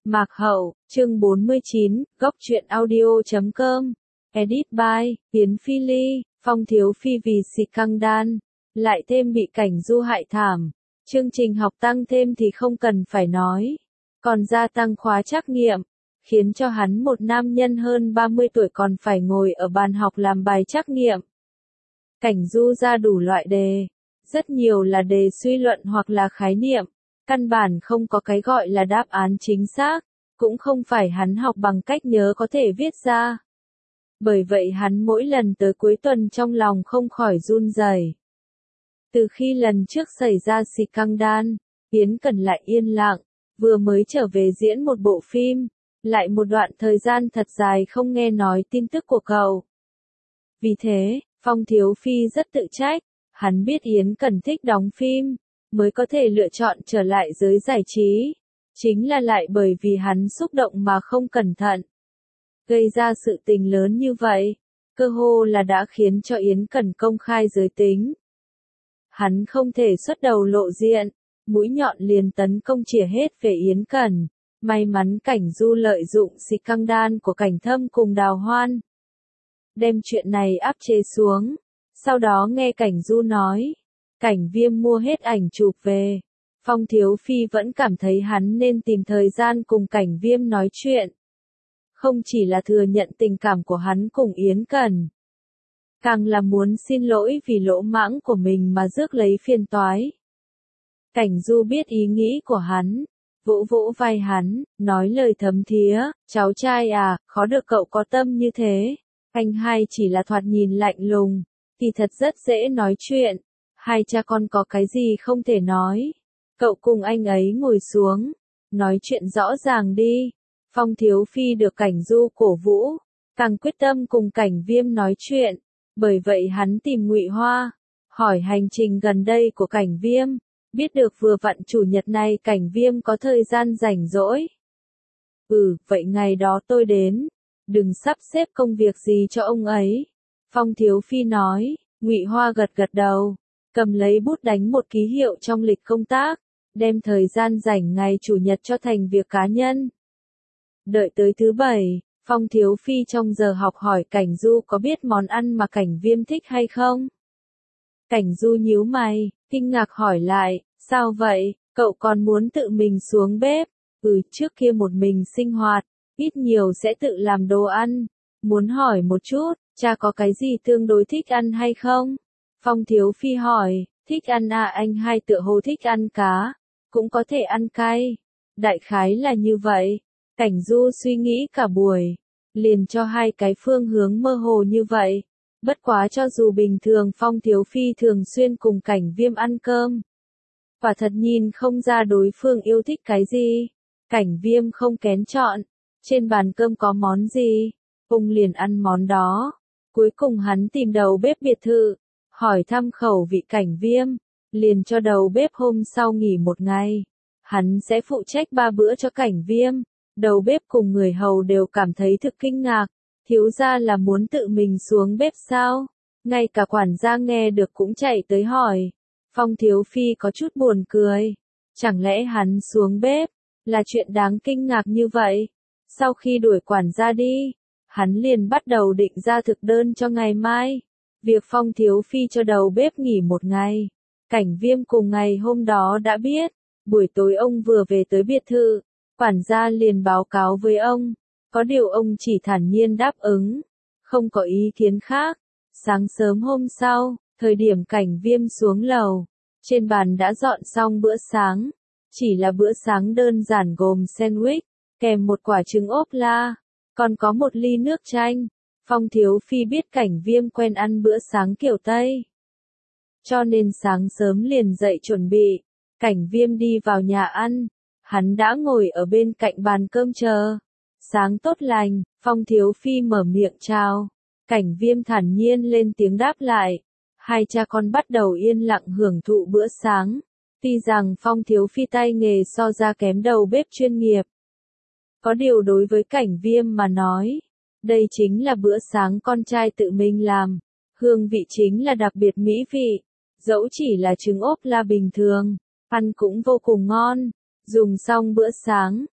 Mạc Hậu, chương 49, góc truyện audio.com, edit by, Yến Phi Ly, Phong Thiếu Phi vì xịt căng đan, lại thêm bị Cảnh Du hại thảm. Chương trình học tăng thêm thì không cần phải nói, còn gia tăng khóa trắc nghiệm, khiến cho hắn một nam nhân hơn 30 tuổi còn phải ngồi ở bàn học làm bài trắc nghiệm. Cảnh Du ra đủ loại đề, rất nhiều là đề suy luận hoặc là khái niệm. Căn bản không có cái gọi là đáp án chính xác, cũng không phải hắn học bằng cách nhớ có thể viết ra. Bởi vậy hắn mỗi lần tới cuối tuần trong lòng không khỏi run rẩy. Từ khi lần trước xảy ra xịt căng đan, Yến Cẩn lại yên lặng, vừa mới trở về diễn một bộ phim, lại một đoạn thời gian thật dài không nghe nói tin tức của cậu. Vì thế, Phong Thiếu Phi rất tự trách, hắn biết Yến Cẩn thích đóng phim, mới có thể lựa chọn trở lại giới giải trí, chính là lại bởi vì hắn xúc động mà không cẩn thận, gây ra sự tình lớn như vậy, cơ hồ là đã khiến cho Yến Cẩn công khai giới tính. Hắn không thể xuất đầu lộ diện, mũi nhọn liền tấn công chĩa hết về Yến Cẩn, may mắn Cảnh Du lợi dụng xịt căng đan của Cảnh Thâm cùng Đào Hoan, đem chuyện này áp chế xuống, sau đó nghe Cảnh Du nói. Cảnh Viêm mua hết ảnh chụp về. Phong Thiếu Phi vẫn cảm thấy hắn nên tìm thời gian cùng Cảnh Viêm nói chuyện. Không chỉ là thừa nhận tình cảm của hắn cùng Yến Cẩn, càng là muốn xin lỗi vì lỗ mãng của mình mà rước lấy phiền toái. Cảnh Du biết ý nghĩ của hắn, vỗ vỗ vai hắn, nói lời thấm thía, cháu trai à, khó được cậu có tâm như thế. Anh hai chỉ là thoạt nhìn lạnh lùng, thì thật rất dễ nói chuyện. Hai cha con có cái gì không thể nói. Cậu cùng anh ấy ngồi xuống, nói chuyện rõ ràng đi. Phong Thiếu Phi được Cảnh Du cổ vũ, càng quyết tâm cùng Cảnh Viêm nói chuyện. Bởi vậy hắn tìm Ngụy Hoa, hỏi hành trình gần đây của Cảnh Viêm, biết được vừa vặn chủ nhật này Cảnh Viêm có thời gian rảnh rỗi. Vậy ngày đó tôi đến, đừng sắp xếp công việc gì cho ông ấy. Phong Thiếu Phi nói. Ngụy Hoa gật gật đầu, cầm lấy bút đánh một ký hiệu trong lịch công tác, đem thời gian rảnh ngày chủ nhật cho thành việc cá nhân. Đợi tới thứ bảy, Phong Thiếu Phi trong giờ học hỏi Cảnh Du có biết món ăn mà Cảnh Viêm thích hay không. Cảnh Du nhíu mày, kinh ngạc hỏi lại, sao vậy, cậu còn muốn tự mình xuống bếp? Trước kia một mình sinh hoạt, ít nhiều sẽ tự làm đồ ăn, muốn hỏi một chút. Cha có cái gì tương đối thích ăn hay không? Phong Thiếu Phi hỏi, thích ăn à, anh hai tựa hồ thích ăn cá, cũng có thể ăn cay. Đại khái là như vậy. Cảnh Du suy nghĩ cả buổi, liền cho hai cái phương hướng mơ hồ như vậy. Bất quá cho dù bình thường Phong Thiếu Phi thường xuyên cùng Cảnh Viêm ăn cơm, quả thật nhìn không ra đối phương yêu thích cái gì. Cảnh Viêm không kén chọn, trên bàn cơm có món gì, ông liền ăn món đó. Cuối cùng hắn tìm đầu bếp biệt thự, hỏi thăm khẩu vị Cảnh Viêm, liền cho đầu bếp hôm sau nghỉ một ngày. Hắn sẽ phụ trách 3 bữa cho Cảnh Viêm. Đầu bếp cùng người hầu đều cảm thấy thực kinh ngạc, thiếu gia là muốn tự mình xuống bếp sao? Ngay cả quản gia nghe được cũng chạy tới hỏi. Phong Thiếu Phi có chút buồn cười, chẳng lẽ hắn xuống bếp là chuyện đáng kinh ngạc như vậy? Sau khi đuổi quản gia đi, hắn liền bắt đầu định ra thực đơn cho ngày mai. Việc Phong Thiếu Phi cho đầu bếp nghỉ một ngày, Cảnh Viêm cùng ngày hôm đó đã biết. Buổi tối ông vừa về tới biệt thự, quản gia liền báo cáo với ông. Có điều ông chỉ thản nhiên đáp ứng, không có ý kiến khác. Sáng sớm hôm sau, thời điểm Cảnh Viêm xuống lầu, trên bàn đã dọn xong bữa sáng. Chỉ là bữa sáng đơn giản gồm sandwich, kèm một quả trứng ốp la, còn có một ly nước chanh. Phong Thiếu Phi biết Cảnh Viêm quen ăn bữa sáng kiểu Tây, cho nên sáng sớm liền dậy chuẩn bị. Cảnh Viêm đi vào nhà ăn, hắn đã ngồi ở bên cạnh bàn cơm chờ. Sáng tốt lành, Phong Thiếu Phi mở miệng chào. Cảnh Viêm thản nhiên lên tiếng đáp lại. Hai cha con bắt đầu yên lặng hưởng thụ bữa sáng. Tuy rằng Phong Thiếu Phi tay nghề so ra kém đầu bếp chuyên nghiệp, có điều đối với Cảnh Viêm mà nói, đây chính là bữa sáng con trai tự mình làm. Hương vị chính là đặc biệt mỹ vị. Dẫu chỉ là trứng ốp la bình thường, ăn cũng vô cùng ngon. Dùng xong bữa sáng,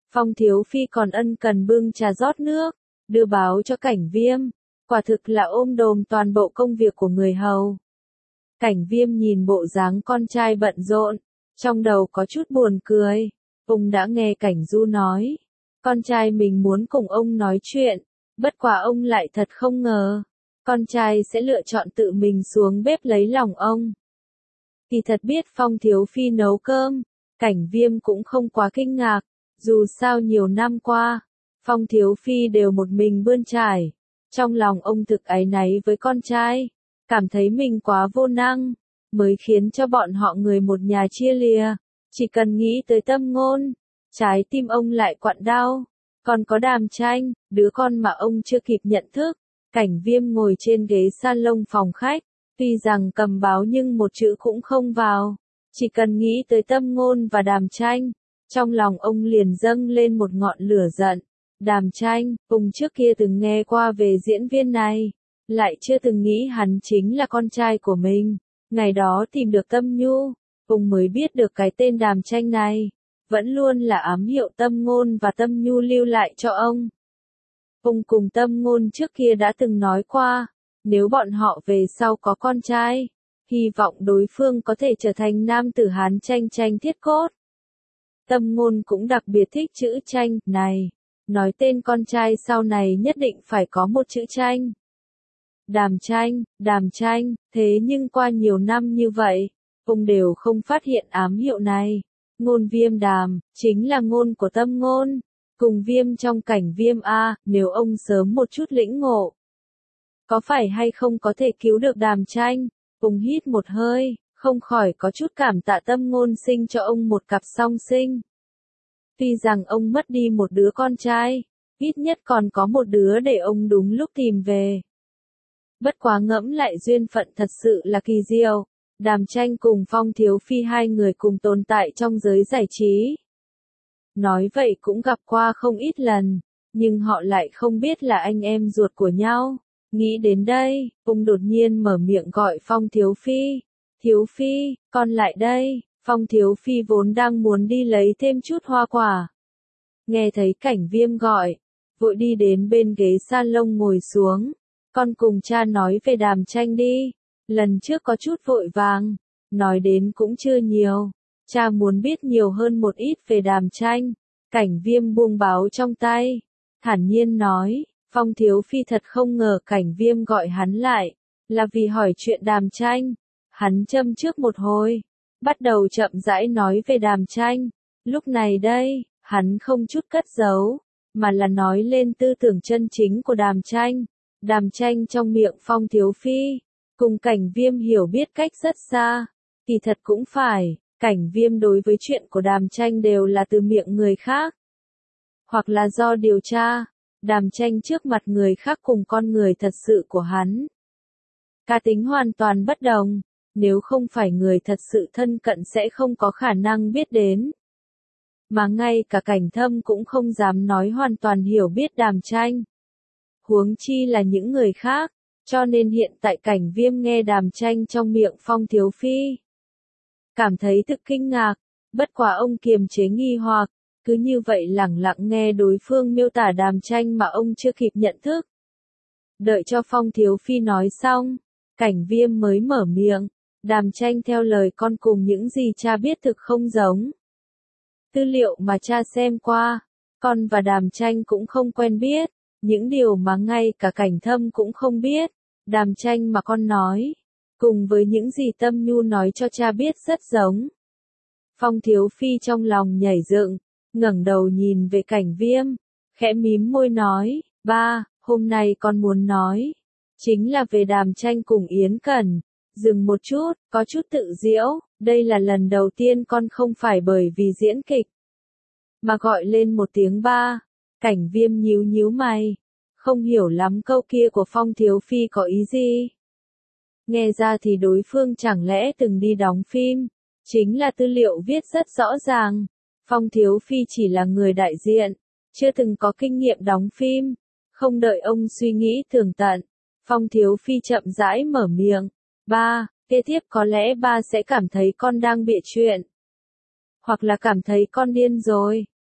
Phong Thiếu Phi còn ân cần bưng trà rót nước, đưa báo cho Cảnh Viêm, quả thực là ôm đồm toàn bộ công việc của người hầu. Cảnh Viêm nhìn bộ dáng con trai bận rộn, trong đầu có chút buồn cười. Ông đã nghe Cảnh Du nói, con trai mình muốn cùng ông nói chuyện, bất quá ông lại thật không ngờ, con trai sẽ lựa chọn tự mình xuống bếp lấy lòng ông. Kỳ thật biết Phong Thiếu Phi nấu cơm, Cảnh Viêm cũng không quá kinh ngạc, dù sao nhiều năm qua, Phong Thiếu Phi đều một mình bươn trải. Trong lòng ông thực áy náy với con trai, cảm thấy mình quá vô năng, mới khiến cho bọn họ người một nhà chia lìa. Chỉ cần nghĩ tới Tâm Ngôn, trái tim ông lại quặn đau. Còn có Đàm Tranh, đứa con mà ông chưa kịp nhận thức. Cảnh Viêm ngồi trên ghế salon phòng khách, tuy rằng cầm báo nhưng một chữ cũng không vào. Chỉ cần nghĩ tới Tâm Ngôn và Đàm Tranh, trong lòng ông liền dâng lên một ngọn lửa giận. Đàm Tranh, ông trước kia từng nghe qua về diễn viên này, lại chưa từng nghĩ hắn chính là con trai của mình. Ngày đó tìm được Tâm Nhu, ông mới biết được cái tên Đàm Tranh này, vẫn luôn là ám hiệu Tâm Ngôn và Tâm Nhu lưu lại cho ông. Ông cùng Tâm Ngôn trước kia đã từng nói qua, nếu bọn họ về sau có con trai, hy vọng đối phương có thể trở thành nam tử Hán Tranh Tranh thiết cốt. Tâm Ngôn cũng đặc biệt thích chữ Tranh này, nói tên con trai sau này nhất định phải có một chữ Tranh. Đàm Tranh, thế nhưng qua nhiều năm như vậy, ông đều không phát hiện ám hiệu này. Ngôn Viêm Đàm, chính là ngôn của Tâm Ngôn, cùng Viêm trong Cảnh Viêm A, nếu ông sớm một chút lĩnh ngộ. Có phải hay không có thể cứu được Đàm Tranh? Ông hít một hơi, không khỏi có chút cảm tạ Tâm Ngôn sinh cho ông một cặp song sinh. Tuy rằng ông mất đi một đứa con trai, ít nhất còn có một đứa để ông đúng lúc tìm về. Bất quá ngẫm lại duyên phận thật sự là kỳ diệu, Đàm Tranh cùng Phong Thiếu Phi hai người cùng tồn tại trong giới giải trí. Nói vậy cũng gặp qua không ít lần, nhưng họ lại không biết là anh em ruột của nhau. Nghĩ đến đây, ông đột nhiên mở miệng gọi Phong Thiếu Phi. Thiếu Phi, con lại đây. Phong Thiếu Phi vốn đang muốn đi lấy thêm chút hoa quả. Nghe thấy Cảnh Viêm gọi, vội đi đến bên ghế salon ngồi xuống. Con cùng cha nói về Đàm Tranh đi. Lần trước có chút vội vàng, nói đến cũng chưa nhiều. Cha muốn biết nhiều hơn một ít về Đàm Tranh. Cảnh Viêm buông báo trong tay, thản nhiên nói, Phong Thiếu Phi thật không ngờ Cảnh Viêm gọi hắn lại, là vì hỏi chuyện Đàm Tranh. Hắn châm trước một hồi, bắt đầu chậm rãi nói về Đàm Tranh. Lúc này đây, hắn không chút cất giấu, mà là nói lên tư tưởng chân chính của Đàm Tranh. Đàm Tranh trong miệng Phong Thiếu Phi, cùng Cảnh Viêm hiểu biết cách rất xa. Kỳ thật cũng phải, Cảnh Viêm đối với chuyện của Đàm Tranh đều là từ miệng người khác. Hoặc là do điều tra, Đàm Tranh trước mặt người khác cùng con người thật sự của hắn. Cá tính hoàn toàn bất đồng, nếu không phải người thật sự thân cận sẽ không có khả năng biết đến. Mà ngay cả Cảnh Thâm cũng không dám nói hoàn toàn hiểu biết Đàm Tranh. Huống chi là những người khác, cho nên hiện tại Cảnh Viêm nghe Đàm Tranh trong miệng Phong Thiếu Phi. Cảm thấy thực kinh ngạc, bất quá ông kiềm chế nghi hoặc, cứ như vậy lẳng lặng nghe đối phương miêu tả Đàm Tranh mà ông chưa kịp nhận thức. Đợi cho Phong Thiếu Phi nói xong, Cảnh Viêm mới mở miệng, Đàm Tranh theo lời con cùng những gì cha biết thực không giống. Tư liệu mà cha xem qua, con và Đàm Tranh cũng không quen biết, những điều mà ngay cả Cảnh Thâm cũng không biết, Đàm Tranh mà con nói, cùng với những gì Tâm Nhu nói cho cha biết rất giống. Phong Thiếu Phi trong lòng nhảy dựng, ngẩng đầu nhìn về Cảnh Viêm, khẽ mím môi nói, ba, hôm nay con muốn nói, chính là về Đàm Tranh cùng Yến Cẩn. Dừng một chút, có chút tự giễu, đây là lần đầu tiên con không phải bởi vì diễn kịch, mà gọi lên một tiếng ba. Cảnh Viêm nhíu nhíu mày, không hiểu lắm câu kia của Phong Thiếu Phi có ý gì. Nghe ra thì đối phương chẳng lẽ từng đi đóng phim, chính là tư liệu viết rất rõ ràng. Phong Thiếu Phi chỉ là người đại diện, chưa từng có kinh nghiệm đóng phim. Không đợi ông suy nghĩ tường tận, Phong Thiếu Phi chậm rãi mở miệng. Ba, kế tiếp có lẽ ba sẽ cảm thấy con đang bịa chuyện. Hoặc là cảm thấy con điên rồi.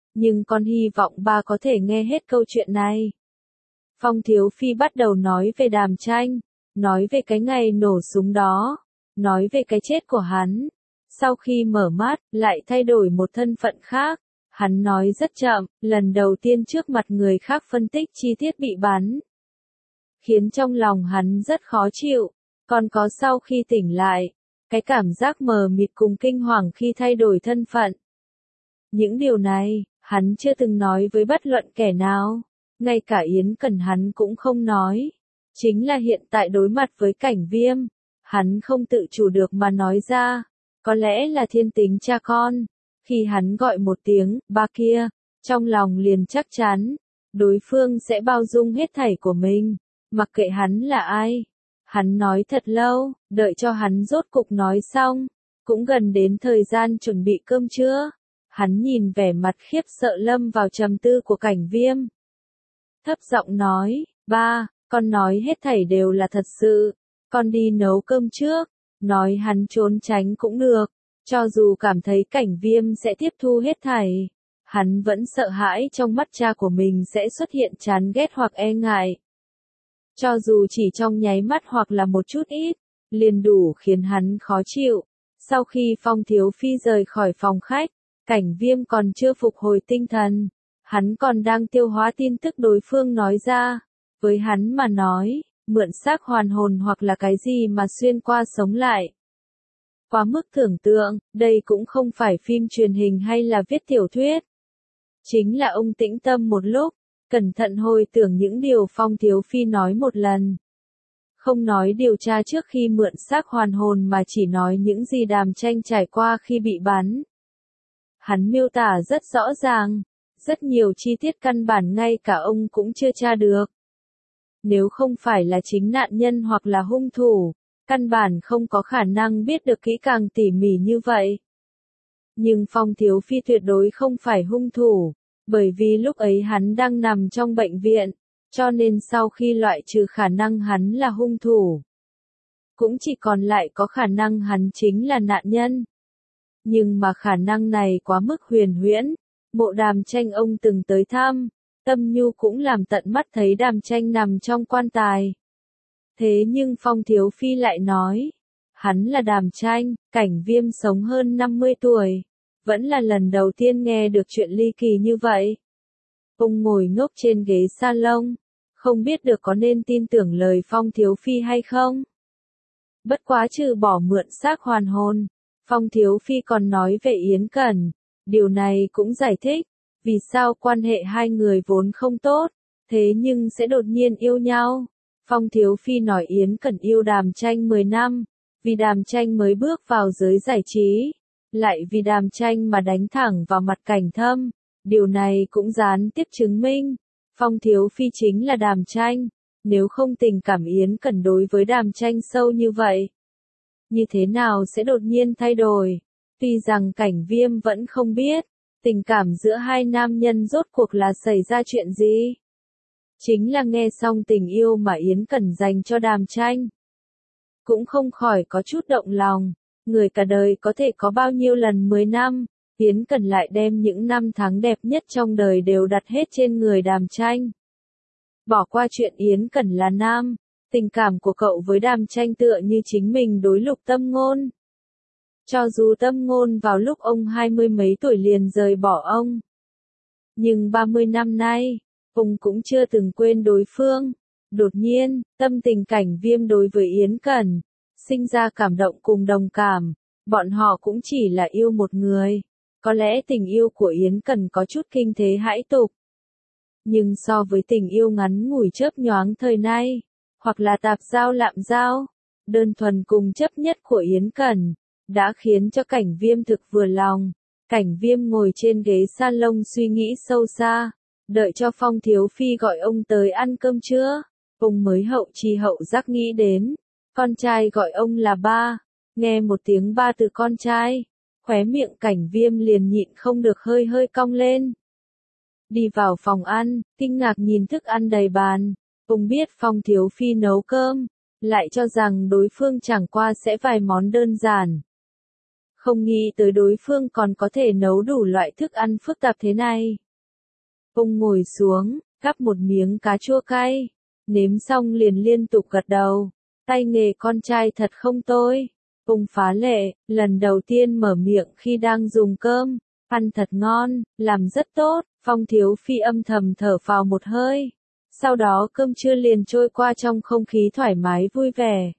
nhưng con hy vọng ba có thể nghe hết câu chuyện này. Phong Thiếu Phi bắt đầu nói về Đàm Tranh, nói về cái ngày nổ súng đó, nói về cái chết của hắn. Sau khi mở mắt, lại thay đổi một thân phận khác. Hắn nói rất chậm, lần đầu tiên trước mặt người khác phân tích chi tiết bị bắn. Khiến trong lòng hắn rất khó chịu, còn có sau khi tỉnh lại, cái cảm giác mờ mịt cùng kinh hoàng khi thay đổi thân phận. Những điều này, hắn chưa từng nói với bất luận kẻ nào, ngay cả Yến Cẩn hắn cũng không nói. Chính là hiện tại đối mặt với Cảnh Viêm, hắn không tự chủ được mà nói ra, có lẽ là thiên tính cha con. Khi hắn gọi một tiếng, ba kia, trong lòng liền chắc chắn, đối phương sẽ bao dung hết thảy của mình, mặc kệ hắn là ai. Hắn nói thật lâu, đợi cho hắn rốt cục nói xong, cũng gần đến thời gian chuẩn bị cơm trưa. Hắn nhìn vẻ mặt khiếp sợ lâm vào trầm tư của Cảnh Viêm. Thấp giọng nói, ba, con nói hết thảy đều là thật sự, con đi nấu cơm trước. Nói hắn trốn tránh cũng được, cho dù cảm thấy Cảnh Viêm sẽ tiếp thu hết thảy, hắn vẫn sợ hãi trong mắt cha của mình sẽ xuất hiện chán ghét hoặc e ngại. Cho dù chỉ trong nháy mắt hoặc là một chút ít, liền đủ khiến hắn khó chịu. Sau khi Phong Thiếu Phi rời khỏi phòng khách, Cảnh Viêm còn chưa phục hồi tinh thần, hắn còn đang tiêu hóa tin tức đối phương nói ra. Với hắn mà nói, mượn xác hoàn hồn hoặc là cái gì mà xuyên qua sống lại. Quá mức tưởng tượng, đây cũng không phải phim truyền hình hay là viết tiểu thuyết. Chính là ông tĩnh tâm một lúc, cẩn thận hồi tưởng những điều Phong Thiếu Phi nói một lần. Không nói điều tra trước khi mượn xác hoàn hồn mà chỉ nói những gì Đàm Tranh trải qua khi bị bắn. Hắn miêu tả rất rõ ràng, rất nhiều chi tiết căn bản ngay cả ông cũng chưa tra được. Nếu không phải là chính nạn nhân hoặc là hung thủ, căn bản không có khả năng biết được kỹ càng tỉ mỉ như vậy. Nhưng Phong Thiếu Phi tuyệt đối không phải hung thủ, bởi vì lúc ấy hắn đang nằm trong bệnh viện, cho nên sau khi loại trừ khả năng hắn là hung thủ, cũng chỉ còn lại có khả năng hắn chính là nạn nhân. Nhưng mà khả năng này quá mức huyền huyễn, Mộ Đàm Tranh ông từng tới thăm, Tâm Nhu cũng làm tận mắt thấy Đàm Tranh nằm trong quan tài. Thế nhưng Phong Thiếu Phi lại nói, hắn là Đàm Tranh, Cảnh Viêm sống hơn 50 tuổi, vẫn là lần đầu tiên nghe được chuyện ly kỳ như vậy. Ông ngồi ngốc trên ghế salon, không biết được có nên tin tưởng lời Phong Thiếu Phi hay không. Bất quá trừ bỏ mượn xác hoàn hồn, Phong Thiếu Phi còn nói về Yến Cẩn, điều này cũng giải thích, vì sao quan hệ hai người vốn không tốt, thế nhưng sẽ đột nhiên yêu nhau. Phong Thiếu Phi nói Yến Cẩn yêu Đàm Tranh 10 năm, vì Đàm Tranh mới bước vào giới giải trí, lại vì Đàm Tranh mà đánh thẳng vào mặt Cảnh Thâm, điều này cũng gián tiếp chứng minh, Phong Thiếu Phi chính là Đàm Tranh, nếu không tình cảm Yến Cẩn đối với Đàm Tranh sâu như vậy. Như thế nào sẽ đột nhiên thay đổi? Tuy rằng Cảnh Viêm vẫn không biết, tình cảm giữa hai nam nhân rốt cuộc là xảy ra chuyện gì. Chính là nghe xong tình yêu mà Yến Cẩn dành cho Đàm Tranh, cũng không khỏi có chút động lòng, người cả đời có thể có bao nhiêu lần 10 năm, Yến Cẩn lại đem những năm tháng đẹp nhất trong đời đều đặt hết trên người Đàm Tranh. Bỏ qua chuyện Yến Cẩn là nam, tình cảm của cậu với Đàm Tranh tựa như chính mình đối Lục Tâm Ngôn. Cho dù Tâm Ngôn vào lúc ông 20 mấy tuổi liền rời bỏ ông, nhưng 30 năm nay, ông cũng chưa từng quên đối phương. Đột nhiên, tâm tình Cảnh Viêm đối với Yến Cẩn, sinh ra cảm động cùng đồng cảm, bọn họ cũng chỉ là yêu một người. Có lẽ tình yêu của Yến Cẩn có chút kinh thế hãi tục. Nhưng so với tình yêu ngắn ngủi chớp nhoáng thời nay, hoặc là tạp giao lạm giao, đơn thuần cùng chấp nhất của Yến Cẩn, đã khiến cho Cảnh Viêm thực vừa lòng. Cảnh Viêm ngồi trên ghế salon suy nghĩ sâu xa, đợi cho Phong Thiếu Phi gọi ông tới ăn cơm trưa, ông mới hậu chi hậu giác nghĩ đến, con trai gọi ông là ba, nghe một tiếng ba từ con trai, khóe miệng Cảnh Viêm liền nhịn không được hơi hơi cong lên. Đi vào phòng ăn, kinh ngạc nhìn thức ăn đầy bàn, ông biết Phong Thiếu Phi nấu cơm, lại cho rằng đối phương chẳng qua sẽ vài món đơn giản. Không nghĩ tới đối phương còn có thể nấu đủ loại thức ăn phức tạp thế này. Ông ngồi xuống, gắp một miếng cá chua cay, nếm xong liền liên tục gật đầu. Tay nghề con trai thật không tồi. Ông phá lệ, lần đầu tiên mở miệng khi đang dùng cơm, ăn thật ngon, làm rất tốt. Phong Thiếu Phi âm thầm thở phào một hơi. Sau đó cơm trưa liền trôi qua trong không khí thoải mái vui vẻ.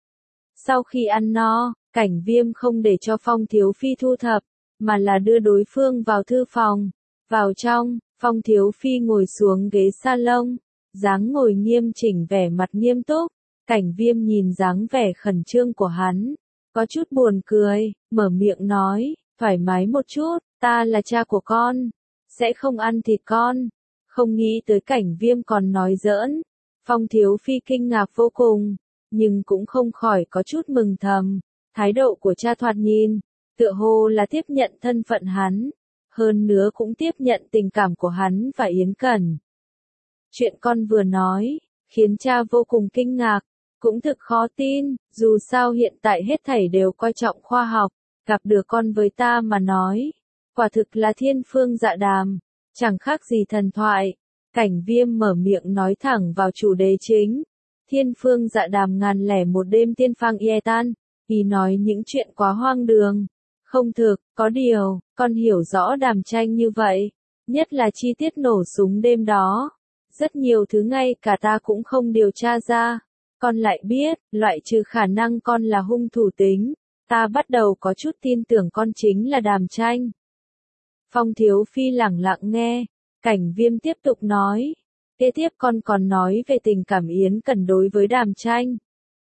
Sau khi ăn no, Cảnh Viêm không để cho Phong Thiếu Phi thu thập, mà là đưa đối phương vào thư phòng. Vào trong, Phong Thiếu Phi ngồi xuống ghế salon, dáng ngồi nghiêm chỉnh vẻ mặt nghiêm túc. Cảnh Viêm nhìn dáng vẻ khẩn trương của hắn, có chút buồn cười, mở miệng nói, thoải mái một chút, ta là cha của con, sẽ không ăn thịt con. Không nghĩ tới Cảnh Viêm còn nói giỡn. Phong Thiếu Phi kinh ngạc vô cùng, nhưng cũng không khỏi có chút mừng thầm. Thái độ của cha thoạt nhìn, tựa hồ là tiếp nhận thân phận hắn, hơn nữa cũng tiếp nhận tình cảm của hắn và Yến Cẩn. Chuyện con vừa nói, khiến cha vô cùng kinh ngạc, cũng thực khó tin, dù sao hiện tại hết thảy đều coi trọng khoa học, gặp được con với ta mà nói, quả thực là thiên phương dạ đàm, chẳng khác gì thần thoại. Cảnh Viêm mở miệng nói thẳng vào chủ đề chính. Thiên phương dạ đàm ngàn lẻ một đêm tiên phang Yetan, vì nói những chuyện quá hoang đường, không thực, có điều, con hiểu rõ Đàm Tranh như vậy, nhất là chi tiết nổ súng đêm đó. Rất nhiều thứ ngay cả ta cũng không điều tra ra, con lại biết, loại trừ khả năng con là hung thủ tính, ta bắt đầu có chút tin tưởng con chính là Đàm Tranh. Phong Thiếu Phi lẳng lặng nghe, Cảnh Viêm tiếp tục nói, kế tiếp con còn nói về tình cảm Yến Cẩn đối với Đàm Tranh.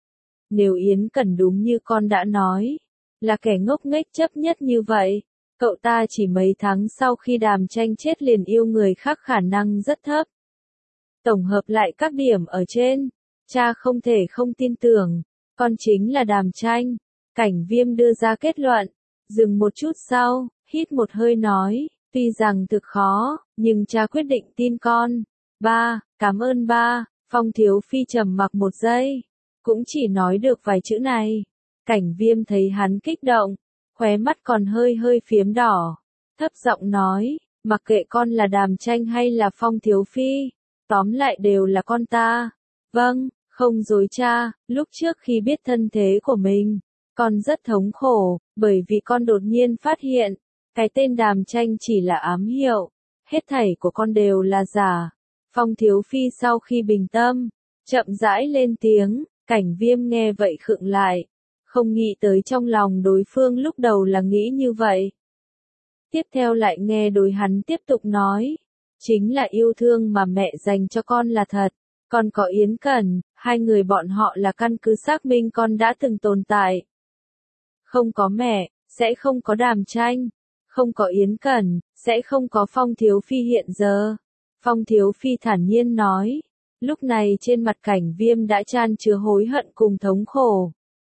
Nếu Yến Cẩn đúng như con đã nói, là kẻ ngốc nghếch chấp nhất như vậy, cậu ta chỉ mấy tháng sau khi Đàm Tranh chết liền yêu người khác khả năng rất thấp. Tổng hợp lại các điểm ở trên, cha không thể không tin tưởng, con chính là Đàm Tranh. Cảnh Viêm đưa ra kết luận, dừng một chút sau, hít một hơi nói, tuy rằng thực khó, nhưng cha quyết định tin con. Ba, cảm ơn ba. Phong Thiếu Phi trầm mặc một giây, cũng chỉ nói được vài chữ này. Cảnh Viêm thấy hắn kích động, khóe mắt còn hơi hơi phiếm đỏ, thấp giọng nói, mặc kệ con là Đàm Tranh hay là Phong Thiếu Phi, tóm lại đều là con ta. Vâng, không dối cha, lúc trước khi biết thân thế của mình, con rất thống khổ, bởi vì con đột nhiên phát hiện, cái tên Đàm Tranh chỉ là ám hiệu, hết thảy của con đều là giả. Phong Thiếu Phi sau khi bình tâm, chậm rãi lên tiếng. Cảnh Viêm nghe vậy khựng lại, không nghĩ tới trong lòng đối phương lúc đầu là nghĩ như vậy. Tiếp theo lại nghe đối hắn tiếp tục nói, chính là yêu thương mà mẹ dành cho con là thật, con có Yến Cẩn, hai người bọn họ là căn cứ xác minh con đã từng tồn tại. Không có mẹ, sẽ không có Đàm Tranh, không có Yến Cẩn, sẽ không có Phong Thiếu Phi hiện giờ. Phong Thiếu Phi thản nhiên nói. Lúc này trên mặt Cảnh Viêm đã chan chứa hối hận cùng thống khổ.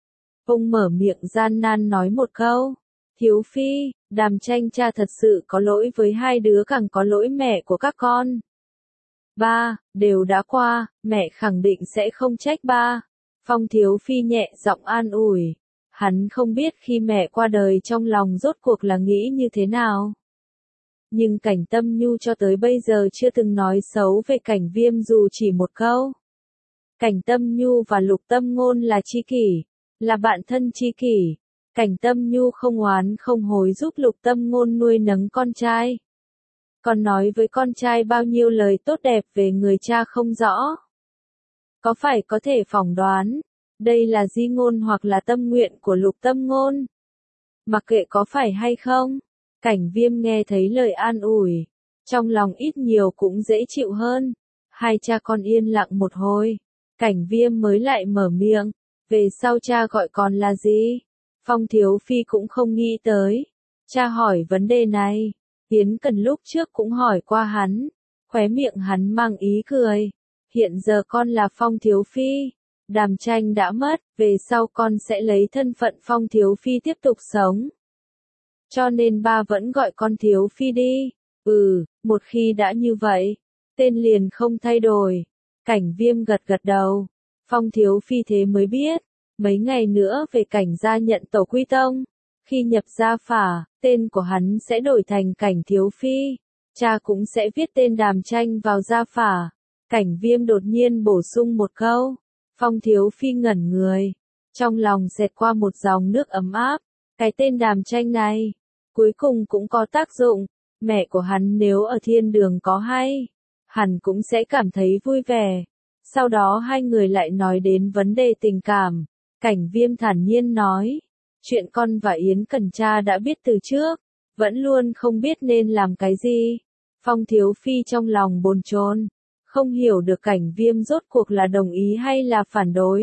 Ông mở miệng gian nan nói một câu. Thiếu Phi, Đàm Tranh cha thật sự có lỗi với hai đứa càng có lỗi mẹ của các con. Ba, đều đã qua, mẹ khẳng định sẽ không trách ba. Phong Thiếu Phi nhẹ giọng an ủi. Hắn không biết khi mẹ qua đời trong lòng rốt cuộc là nghĩ như thế nào. Nhưng Cảnh Tâm Nhu cho tới bây giờ chưa từng nói xấu về Cảnh Viêm dù chỉ một câu. Cảnh Tâm Nhu và Lục Tâm Ngôn là tri kỷ, là bạn thân tri kỷ. Cảnh Tâm Nhu không oán không hối giúp Lục Tâm Ngôn nuôi nấng con trai. Còn nói với con trai bao nhiêu lời tốt đẹp về người cha không rõ. Có phải có thể phỏng đoán, đây là di ngôn hoặc là tâm nguyện của Lục Tâm Ngôn? Mặc kệ có phải hay không, Cảnh Viêm nghe thấy lời an ủi, trong lòng ít nhiều cũng dễ chịu hơn. Hai cha con yên lặng một hồi, Cảnh Viêm mới lại mở miệng, về sau cha gọi con là gì? Phong Thiếu Phi cũng không nghĩ tới, cha hỏi vấn đề này, Yến Cẩn lúc trước cũng hỏi qua hắn, khóe miệng hắn mang ý cười, hiện giờ con là Phong Thiếu Phi, Đàm Tranh đã mất, về sau con sẽ lấy thân phận Phong Thiếu Phi tiếp tục sống. Cho nên ba vẫn gọi con Thiếu Phi đi. Một khi đã như vậy, tên liền không thay đổi. Cảnh Viêm gật gật đầu. Phong Thiếu Phi thế mới biết, mấy ngày nữa về Cảnh gia nhận tổ quy tông. Khi nhập gia phả, tên của hắn sẽ đổi thành Cảnh Thiếu Phi. Cha cũng sẽ viết tên Đàm Tranh vào gia phả. Cảnh Viêm đột nhiên bổ sung một câu. Phong Thiếu Phi ngẩn người. Trong lòng xẹt qua một dòng nước ấm áp. Cái tên Đàm Tranh này, cuối cùng cũng có tác dụng. Mẹ của hắn nếu ở thiên đường có hay, hắn cũng sẽ cảm thấy vui vẻ. Sau đó hai người lại nói đến vấn đề tình cảm. Cảnh Viêm thản nhiên nói. Chuyện con và Yến Cần cha đã biết từ trước, vẫn luôn không biết nên làm cái gì. Phong Thiếu Phi trong lòng bồn chồn, không hiểu được Cảnh Viêm rốt cuộc là đồng ý hay là phản đối.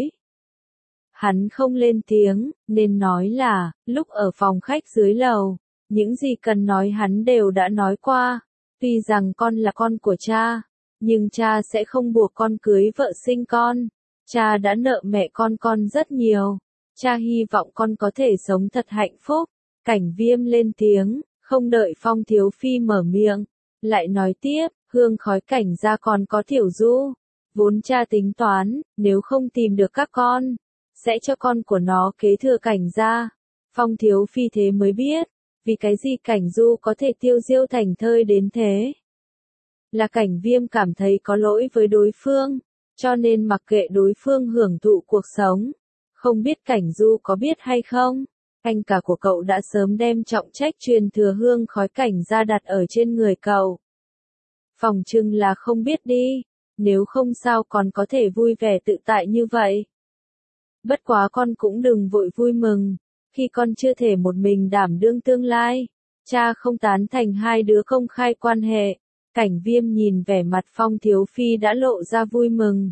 Hắn không lên tiếng, nên nói là, lúc ở phòng khách dưới lầu, những gì cần nói hắn đều đã nói qua. Tuy rằng con là con của cha, nhưng cha sẽ không buộc con cưới vợ sinh con. Cha đã nợ mẹ con rất nhiều. Cha hy vọng con có thể sống thật hạnh phúc. Cảnh Viêm lên tiếng, không đợi Phong Thiếu Phi mở miệng, lại nói tiếp, hương khói Cảnh gia còn có Tiểu Du. Vốn cha tính toán, nếu không tìm được các con, sẽ cho con của nó kế thừa Cảnh gia. Phong Thiếu Phi thế mới biết, vì cái gì Cảnh Du có thể tiêu diêu thành thơi đến thế. Là Cảnh Viêm cảm thấy có lỗi với đối phương, cho nên mặc kệ đối phương hưởng thụ cuộc sống. Không biết Cảnh Du có biết hay không, anh cả của cậu đã sớm đem trọng trách truyền thừa hương khói Cảnh gia đặt ở trên người cậu. Phòng trưng là không biết đi, nếu không sao còn có thể vui vẻ tự tại như vậy. Bất quá con cũng đừng vội vui mừng, khi con chưa thể một mình đảm đương tương lai, cha không tán thành hai đứa công khai quan hệ. Cảnh Viêm nhìn vẻ mặt Phong Thiếu Phi đã lộ ra vui mừng.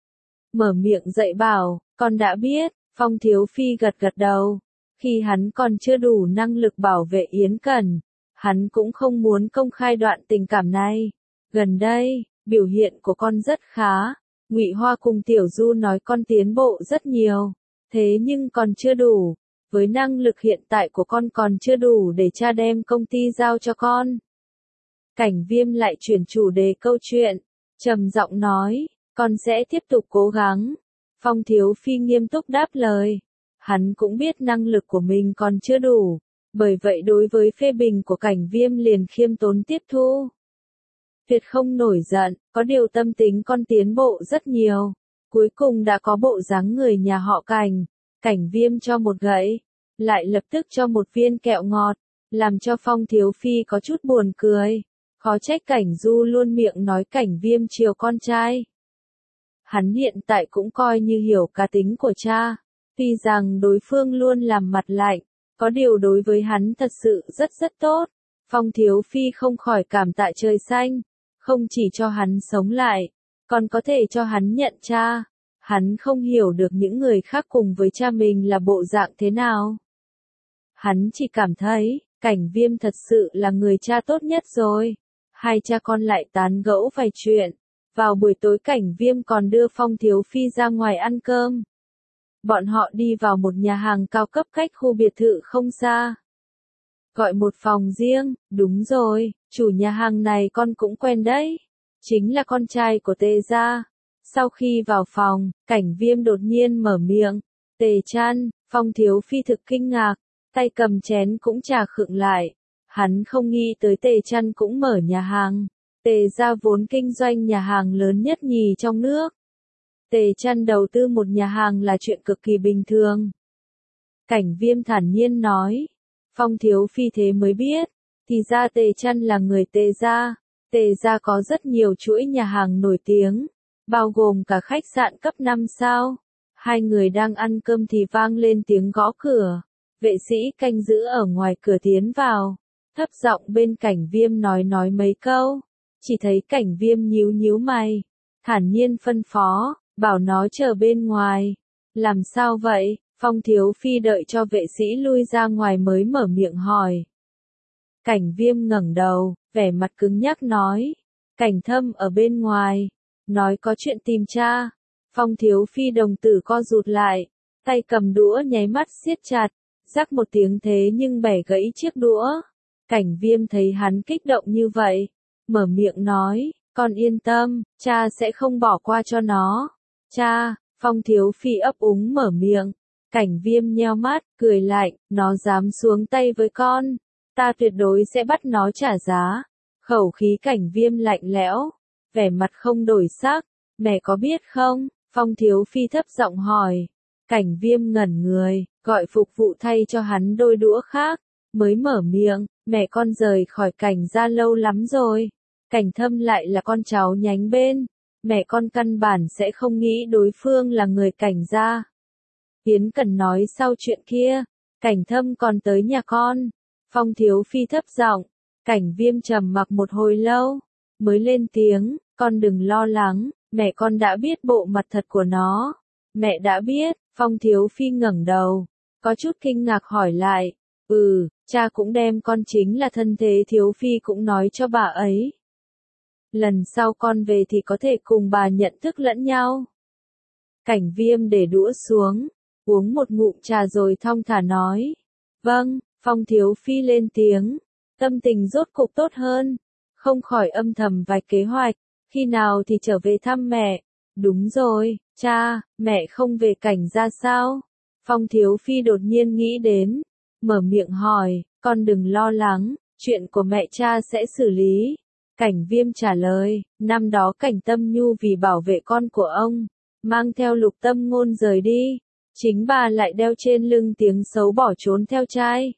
Mở miệng dạy bảo, con đã biết. Phong Thiếu Phi gật gật đầu. Khi hắn còn chưa đủ năng lực bảo vệ Yến Cần, hắn cũng không muốn công khai đoạn tình cảm này. Gần đây, biểu hiện của con rất khá. Ngụy Hoa cùng Tiểu Du nói con tiến bộ rất nhiều. Thế nhưng còn chưa đủ. Với năng lực hiện tại của con còn chưa đủ để cha đem công ty giao cho con. Cảnh Viêm lại chuyển chủ đề câu chuyện. Trầm giọng nói, con sẽ tiếp tục cố gắng. Phong Thiếu Phi nghiêm túc đáp lời. Hắn cũng biết năng lực của mình còn chưa đủ, bởi vậy đối với phê bình của Cảnh Viêm liền khiêm tốn tiếp thu. Tuyệt không nổi giận, có điều tâm tính con tiến bộ rất nhiều. Cuối cùng đã có bộ dáng người nhà họ Cảnh. Cảnh Viêm cho một gậy, lại lập tức cho một viên kẹo ngọt, làm cho Phong Thiếu Phi có chút buồn cười. Khó trách Cảnh Du luôn miệng nói Cảnh Viêm chiều con trai. Hắn hiện tại cũng coi như hiểu cá tính của cha, tuy rằng đối phương luôn làm mặt lạnh, có điều đối với hắn thật sự rất tốt. Phong Thiếu Phi không khỏi cảm tạ trời xanh, không chỉ cho hắn sống lại, còn có thể cho hắn nhận cha. Hắn không hiểu được những người khác cùng với cha mình là bộ dạng thế nào. Hắn chỉ cảm thấy, Cảnh Viêm thật sự là người cha tốt nhất rồi. Hai cha con lại tán gẫu vài chuyện. Vào buổi tối Cảnh Viêm còn đưa Phong Thiếu Phi ra ngoài ăn cơm. Bọn họ đi vào một nhà hàng cao cấp cách khu biệt thự không xa. Gọi một phòng riêng, đúng rồi, chủ nhà hàng này con cũng quen đấy. Chính là con trai của Tề gia. Sau khi vào phòng, Cảnh Viêm đột nhiên mở miệng. Tề Trăn, Phong Thiếu Phi thực kinh ngạc, tay cầm chén cũng trà khựng lại. Hắn không nghĩ tới Tề Trăn cũng mở nhà hàng. Tề gia vốn kinh doanh nhà hàng lớn nhất nhì trong nước. Tề Trăn đầu tư một nhà hàng là chuyện cực kỳ bình thường. Cảnh Viêm thản nhiên nói. Phong Thiếu Phi thế mới biết, thì ra Tề Trăn là người Tề gia. Tề gia có rất nhiều chuỗi nhà hàng nổi tiếng, bao gồm cả khách sạn cấp 5 sao. Hai người đang ăn cơm thì vang lên tiếng gõ cửa. Vệ sĩ canh giữ ở ngoài cửa tiến vào, thấp giọng bên Cảnh Viêm nói mấy câu. Chỉ thấy Cảnh Viêm nhíu mày, thản nhiên phân phó, bảo nó chờ bên ngoài. Làm sao vậy? Phong Thiếu Phi đợi cho vệ sĩ lui ra ngoài mới mở miệng hỏi. Cảnh Viêm ngẩng đầu, vẻ mặt cứng nhắc nói. Cảnh Thâm ở bên ngoài, nói có chuyện tìm cha. Phong Thiếu Phi đồng tử co rụt lại, tay cầm đũa nháy mắt siết chặt, rắc một tiếng thế nhưng bẻ gãy chiếc đũa. Cảnh Viêm thấy hắn kích động như vậy, mở miệng nói, con yên tâm, cha sẽ không bỏ qua cho nó. Cha, Phong Thiếu Phi ấp úng mở miệng, Cảnh Viêm nheo mắt, cười lạnh, nó dám xuống tay với con, ta tuyệt đối sẽ bắt nó trả giá. Khẩu khí Cảnh Viêm lạnh lẽo, vẻ mặt không đổi sắc, mẹ có biết không? Phong Thiếu Phi thấp giọng hỏi. Cảnh Viêm ngẩn người, gọi phục vụ thay cho hắn đôi đũa khác, mới mở miệng, mẹ con rời khỏi Cảnh gia lâu lắm rồi. Cảnh Thâm lại là con cháu nhánh bên, mẹ con căn bản sẽ không nghĩ đối phương là người Cảnh gia. Yến Cần nói sau chuyện kia, Cảnh Thâm còn tới nhà con. Phong Thiếu Phi thấp giọng, Cảnh Viêm trầm mặc một hồi lâu, mới lên tiếng, con đừng lo lắng, mẹ con đã biết bộ mặt thật của nó. Mẹ đã biết. Phong Thiếu Phi ngẩng đầu, có chút kinh ngạc hỏi lại, cha cũng đem con chính là thân thế Thiếu Phi cũng nói cho bà ấy. Lần sau con về thì có thể cùng bà nhận thức lẫn nhau. Cảnh Viêm để đũa xuống, uống một ngụm trà rồi thong thả nói. Vâng. Phong Thiếu Phi lên tiếng, tâm tình rốt cục tốt hơn, không khỏi âm thầm vài kế hoạch, khi nào thì trở về thăm mẹ. Đúng rồi, cha, mẹ không về Cảnh gia sao? Phong Thiếu Phi đột nhiên nghĩ đến, mở miệng hỏi, con đừng lo lắng, chuyện của mẹ cha sẽ xử lý. Cảnh Viêm trả lời, năm đó Cảnh Tâm Nhu vì bảo vệ con của ông, mang theo Lục Tâm Ngôn rời đi, chính bà lại đeo trên lưng tiếng xấu bỏ trốn theo trai.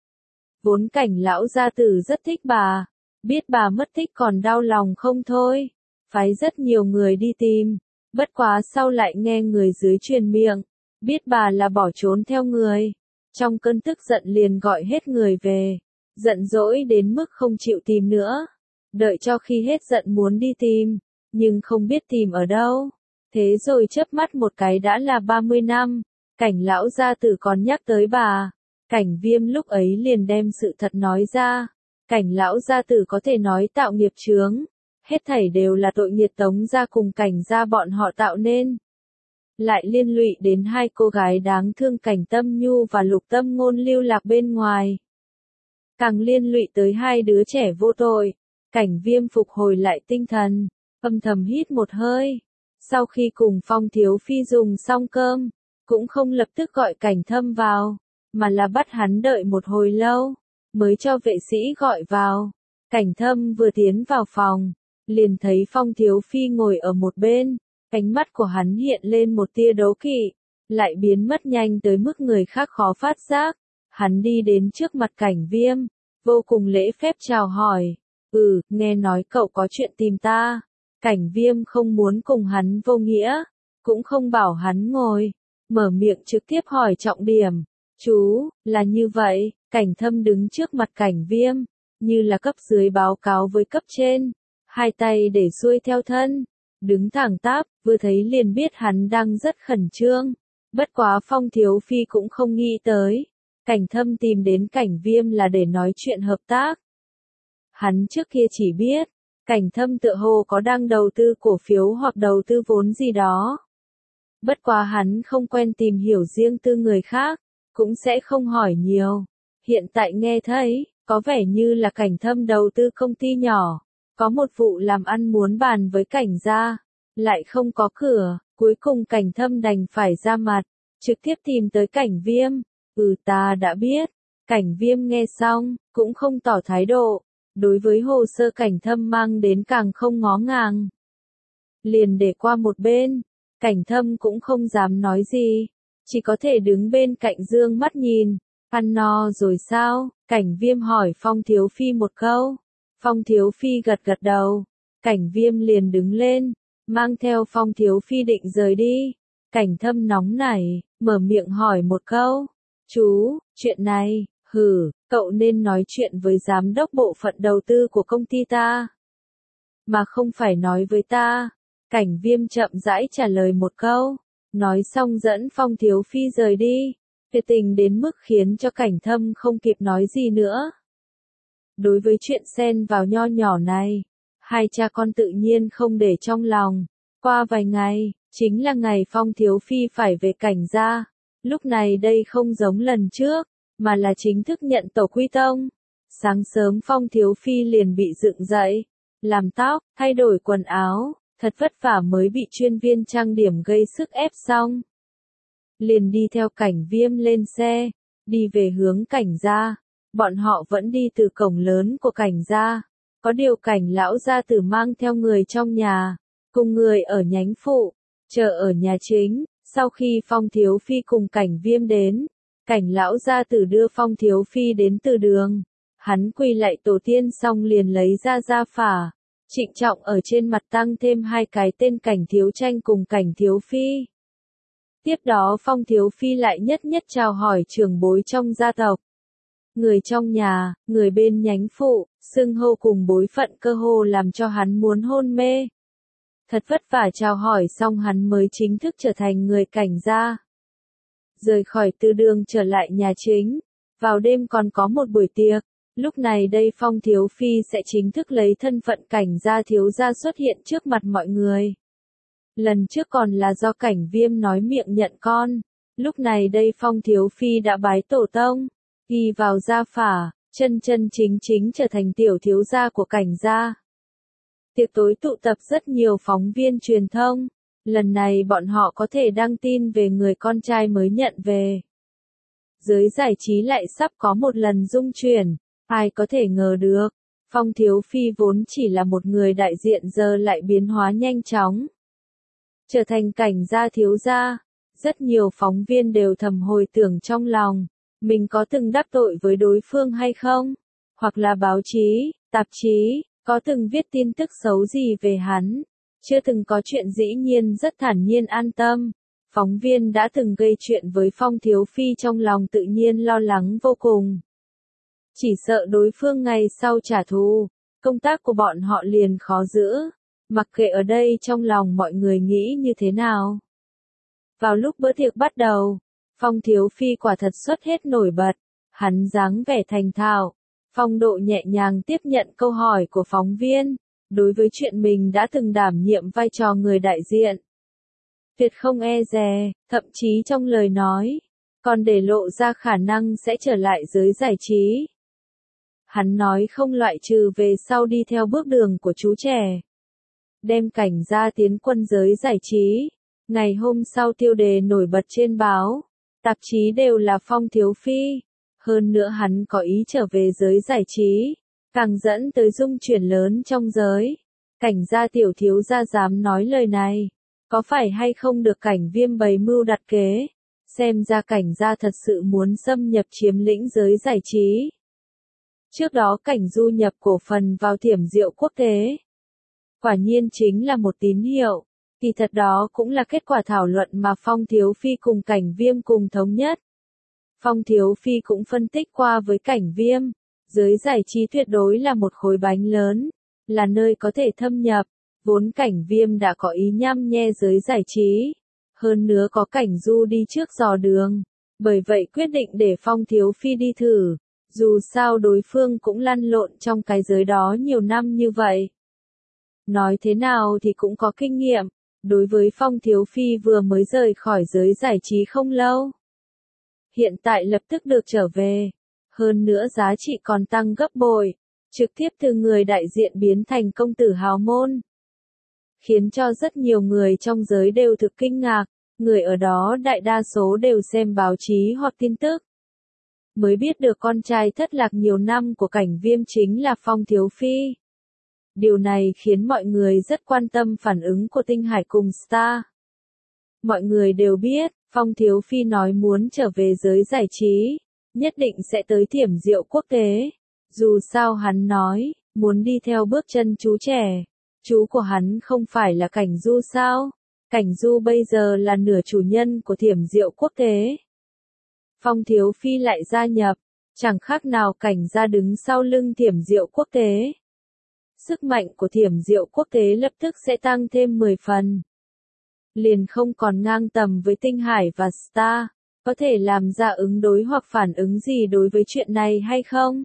Vốn Cảnh lão gia tử rất thích bà, biết bà mất tích còn đau lòng không thôi, phái rất nhiều người đi tìm, bất quá sau lại nghe người dưới truyền miệng, biết bà là bỏ trốn theo người, trong cơn tức giận liền gọi hết người về, giận dỗi đến mức không chịu tìm nữa, đợi cho khi hết giận muốn đi tìm, nhưng không biết tìm ở đâu, thế rồi chớp mắt một cái đã là 30 năm, Cảnh lão gia tử còn nhắc tới bà. Cảnh Viêm lúc ấy liền đem sự thật nói ra, Cảnh lão gia tử có thể nói tạo nghiệp chướng, hết thảy đều là tội nghiệt Tống gia cùng Cảnh gia bọn họ tạo nên. Lại liên lụy đến hai cô gái đáng thương Cảnh Tâm Nhu và Lục Tâm Ngôn lưu lạc bên ngoài. Càng liên lụy tới hai đứa trẻ vô tội, Cảnh Viêm phục hồi lại tinh thần, âm thầm hít một hơi. Sau khi cùng Phong Thiếu Phi dùng xong cơm, cũng không lập tức gọi Cảnh Thâm vào, mà là bắt hắn đợi một hồi lâu, mới cho vệ sĩ gọi vào. Cảnh Thâm vừa tiến vào phòng, liền thấy Phong Thiếu Phi ngồi ở một bên, ánh mắt của hắn hiện lên một tia đố kỵ, lại biến mất nhanh tới mức người khác khó phát giác. Hắn đi đến trước mặt Cảnh Viêm, vô cùng lễ phép chào hỏi, nghe nói cậu có chuyện tìm ta. Cảnh Viêm không muốn cùng hắn vô nghĩa, cũng không bảo hắn ngồi, mở miệng trực tiếp hỏi trọng điểm. Chú, là như vậy, Cảnh Thâm đứng trước mặt Cảnh Viêm, như là cấp dưới báo cáo với cấp trên, hai tay để xuôi theo thân, đứng thẳng tắp, vừa thấy liền biết hắn đang rất khẩn trương. Bất quá Phong Thiếu Phi cũng không nghĩ tới, Cảnh Thâm tìm đến Cảnh Viêm là để nói chuyện hợp tác. Hắn trước kia chỉ biết, Cảnh Thâm tựa hồ có đang đầu tư cổ phiếu hoặc đầu tư vốn gì đó. Bất quá hắn không quen tìm hiểu riêng tư người khác, cũng sẽ không hỏi nhiều. Hiện tại nghe thấy, có vẻ như là Cảnh Thâm đầu tư công ty nhỏ, có một vụ làm ăn muốn bàn với Cảnh gia, lại không có cửa, cuối cùng Cảnh Thâm đành phải ra mặt, trực tiếp tìm tới Cảnh Viêm. Ta đã biết. Cảnh Viêm nghe xong, cũng không tỏ thái độ, đối với hồ sơ Cảnh Thâm mang đến càng không ngó ngàng. Liền để qua một bên, Cảnh Thâm cũng không dám nói gì, chỉ có thể đứng bên cạnh dương mắt nhìn. Ăn no rồi sao? Cảnh Viêm hỏi Phong Thiếu Phi một câu. Phong Thiếu Phi gật gật đầu. Cảnh Viêm liền đứng lên, mang theo Phong Thiếu Phi định rời đi. Cảnh Thâm nóng nảy, mở miệng hỏi một câu. Chú, chuyện này, cậu nên nói chuyện với giám đốc bộ phận đầu tư của công ty ta, mà không phải nói với ta. Cảnh Viêm chậm rãi trả lời một câu, nói xong dẫn Phong Thiếu Phi rời đi. Tuyệt tình đến mức khiến cho Cảnh Thâm không kịp nói gì nữa. Đối với chuyện xen vào nho nhỏ này, hai cha con tự nhiên không để trong lòng. Qua vài ngày, chính là ngày Phong Thiếu Phi phải về Cảnh gia. Lúc này đây không giống lần trước, mà là chính thức nhận tổ quy tông. Sáng sớm Phong Thiếu Phi liền bị dựng dậy, làm tóc, thay đổi quần áo, thật vất vả mới bị chuyên viên trang điểm gây sức ép xong. liền đi theo Cảnh Viêm lên xe, đi về hướng Cảnh gia. Bọn họ vẫn đi từ cổng lớn của Cảnh gia, có điều Cảnh lão gia tử mang theo người trong nhà, cùng người ở nhánh phụ, chờ ở nhà chính. Sau khi Phong Thiếu Phi cùng Cảnh Viêm đến, Cảnh lão gia tử đưa Phong Thiếu Phi đến từ đường. Hắn quỳ lạy tổ tiên xong liền lấy ra gia phả, trịnh trọng ở trên mặt tăng thêm 2 cái tên Cảnh Thiếu Tranh cùng Cảnh Thiếu Phi. Tiếp đó Phong Thiếu Phi lại nhất nhất chào hỏi trưởng bối trong gia tộc. Người trong nhà, người bên nhánh phụ, xưng hô cùng bối phận cơ hồ làm cho hắn muốn hôn mê. Thật vất vả chào hỏi xong hắn mới chính thức trở thành người Cảnh gia. Rời khỏi từ đường trở lại nhà chính, vào đêm còn có một buổi tiệc, lúc này đây Phong Thiếu Phi sẽ chính thức lấy thân phận Cảnh gia thiếu gia xuất hiện trước mặt mọi người. Lần trước còn là do Cảnh Viêm nói miệng nhận con, lúc này đây Phong Thiếu Phi đã bái tổ tông, ghi vào gia phả, chân chân chính chính trở thành tiểu thiếu gia của Cảnh gia. Tiệc tối tụ tập rất nhiều phóng viên truyền thông, lần này bọn họ có thể đăng tin về người con trai mới nhận về. Giới giải trí lại sắp có một lần rung chuyển, ai có thể ngờ được, Phong Thiếu Phi vốn chỉ là một người đại diện giờ lại biến hóa nhanh chóng. Trở thành Cảnh gia thiếu gia, rất nhiều phóng viên đều thầm hồi tưởng trong lòng, mình có từng đắc tội với đối phương hay không? Hoặc là báo chí, tạp chí, có từng viết tin tức xấu gì về hắn? Chưa từng có chuyện dĩ nhiên rất thản nhiên an tâm. Phóng viên đã từng gây chuyện với Phong Thiếu Phi trong lòng tự nhiên lo lắng vô cùng. Chỉ sợ đối phương ngày sau trả thù, công tác của bọn họ liền khó giữ. Mặc kệ ở đây trong lòng mọi người nghĩ như thế nào. Vào lúc bữa tiệc bắt đầu, Phong Thiếu Phi quả thật xuất hết nổi bật, hắn dáng vẻ thành thạo, phong độ nhẹ nhàng tiếp nhận câu hỏi của phóng viên, đối với chuyện mình đã từng đảm nhiệm vai trò người đại diện. Tuyệt không e dè, thậm chí trong lời nói, còn để lộ ra khả năng sẽ trở lại giới giải trí. Hắn nói không loại trừ về sau đi theo bước đường của chú trẻ. Đem Cảnh gia tiến quân giới giải trí. Ngày hôm sau tiêu đề nổi bật trên báo, tạp chí đều là Phong Thiếu Phi. Hơn nữa hắn có ý trở về giới giải trí, càng dẫn tới rung chuyển lớn trong giới. Cảnh gia tiểu thiếu gia dám nói lời này, có phải hay không được Cảnh Viêm bày mưu đặt kế? Xem ra Cảnh gia thật sự muốn xâm nhập chiếm lĩnh giới giải trí. Trước đó Cảnh Du nhập cổ phần vào Thiểm Diệu Quốc tế. Quả nhiên chính là một tín hiệu. Kỳ thật đó cũng là kết quả thảo luận mà Phong Thiếu Phi cùng Cảnh Viêm cùng thống nhất. Phong Thiếu Phi cũng phân tích qua với Cảnh Viêm, giới giải trí tuyệt đối là một khối bánh lớn, là nơi có thể thâm nhập, vốn Cảnh Viêm đã có ý nhăm nhe giới giải trí, hơn nữa có Cảnh Du đi trước dò đường, bởi vậy quyết định để Phong Thiếu Phi đi thử, dù sao đối phương cũng lăn lộn trong cái giới đó nhiều năm như vậy. Nói thế nào thì cũng có kinh nghiệm. Đối với Phong Thiếu Phi vừa mới rời khỏi giới giải trí không lâu, hiện tại lập tức được trở về, hơn nữa giá trị còn tăng gấp bội, trực tiếp từ người đại diện biến thành công tử hào môn, khiến cho rất nhiều người trong giới đều thực kinh ngạc, người ở đó đại đa số đều xem báo chí hoặc tin tức. Mới biết được con trai thất lạc nhiều năm của Cảnh Viêm chính là Phong Thiếu Phi. Điều này khiến mọi người rất quan tâm phản ứng của Tinh Hải cùng Star. Mọi người đều biết, Phong Thiếu Phi nói muốn trở về giới giải trí, nhất định sẽ tới Thiểm Diệu Quốc tế. Dù sao hắn nói, muốn đi theo bước chân chú trẻ. Chú của hắn không phải là Cảnh Du sao? Cảnh Du bây giờ là nửa chủ nhân của Thiểm Diệu Quốc tế. Phong Thiếu Phi lại gia nhập, chẳng khác nào Cảnh gia đứng sau lưng Thiểm Diệu Quốc tế. Sức mạnh của Thiểm Diệu Quốc tế lập tức sẽ tăng thêm 10 phần. Liền không còn ngang tầm với Tinh Hải và Star, có thể làm ra ứng đối hoặc phản ứng gì đối với chuyện này hay không?